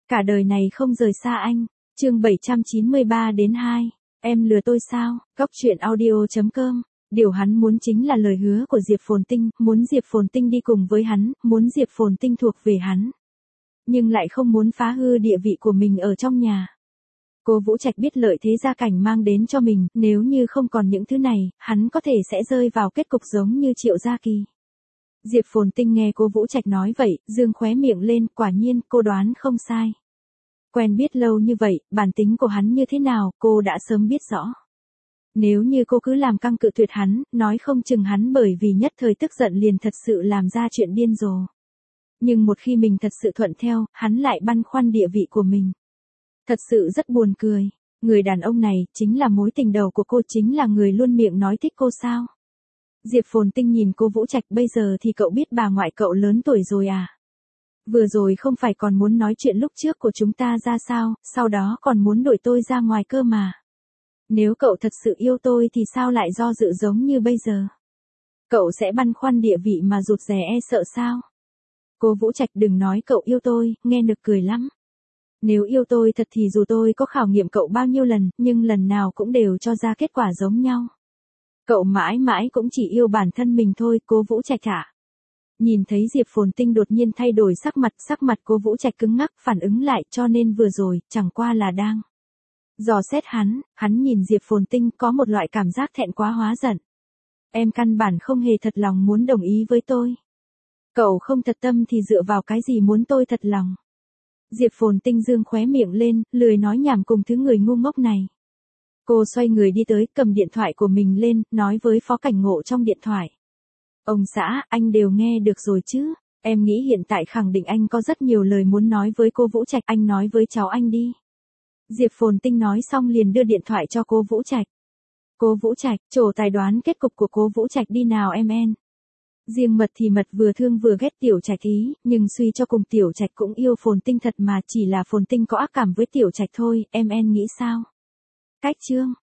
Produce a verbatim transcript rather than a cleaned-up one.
Cả đời này không rời xa anh. Chương bảy trăm chín mươi ba đến hai. Em lừa tôi sao? Góc truyện audio chấm com. Điều hắn muốn chính là lời hứa của Diệp Phồn Tinh, muốn Diệp Phồn Tinh đi cùng với hắn, muốn Diệp Phồn Tinh thuộc về hắn. Nhưng lại không muốn phá hư địa vị của mình ở trong nhà. Cô Vũ Trạch biết lợi thế gia cảnh mang đến cho mình, nếu như không còn những thứ này, hắn có thể sẽ rơi vào kết cục giống như Triệu Gia Kỳ. Diệp Phồn Tinh nghe cô Vũ Trạch nói vậy, dương khóe miệng lên, quả nhiên, cô đoán không sai. Quen biết lâu như vậy, bản tính của hắn như thế nào, cô đã sớm biết rõ. Nếu như cô cứ làm căng cự tuyệt hắn, nói không chừng hắn bởi vì nhất thời tức giận liền thật sự làm ra chuyện điên rồ. Nhưng một khi mình thật sự thuận theo, hắn lại băn khoăn địa vị của mình. Thật sự rất buồn cười. Người đàn ông này, chính là mối tình đầu của cô, chính là người luôn miệng nói thích cô sao. Diệp Phồn Tinh nhìn cô Vũ Trạch, bây giờ thì cậu biết bà ngoại cậu lớn tuổi rồi à? Vừa rồi không phải còn muốn nói chuyện lúc trước của chúng ta ra sao, sau đó còn muốn đuổi tôi ra ngoài cơ mà. Nếu cậu thật sự yêu tôi thì sao lại do dự giống như bây giờ? Cậu sẽ băn khoăn địa vị mà rụt rè e sợ sao? Cô Vũ Trạch đừng nói cậu yêu tôi, nghe nực cười lắm. Nếu yêu tôi thật thì dù tôi có khảo nghiệm cậu bao nhiêu lần, nhưng lần nào cũng đều cho ra kết quả giống nhau. Cậu mãi mãi cũng chỉ yêu bản thân mình thôi, cô Vũ Trạch ạ. Nhìn thấy Diệp Phồn Tinh đột nhiên thay đổi sắc mặt, sắc mặt cô Vũ Trạch cứng ngắc, phản ứng lại, cho nên vừa rồi, chẳng qua là đang dò xét hắn, hắn nhìn Diệp Phồn Tinh có một loại cảm giác thẹn quá hóa giận. Em căn bản không hề thật lòng muốn đồng ý với tôi. Cậu không thật tâm thì dựa vào cái gì muốn tôi thật lòng. Diệp Phồn Tinh dương khóe miệng lên, lười nói nhảm cùng thứ người ngu ngốc này. Cô xoay người đi tới, cầm điện thoại của mình lên, nói với Phó Cảnh Ngộ trong điện thoại. Ông xã, anh đều nghe được rồi chứ. Em nghĩ hiện tại khẳng định anh có rất nhiều lời muốn nói với cô Vũ Trạch, anh nói với cháu anh đi. Diệp Phồn Tinh nói xong liền đưa điện thoại cho cô Vũ Trạch. Cô Vũ Trạch, trổ tài đoán kết cục của cô Vũ Trạch đi nào em en. Riêng Mật thì Mật vừa thương vừa ghét Tiểu Trạch ý, nhưng suy cho cùng Tiểu Trạch cũng yêu Phồn Tinh thật mà, chỉ là Phồn Tinh có ác cảm với Tiểu Trạch thôi, em en nghĩ sao? Cách chương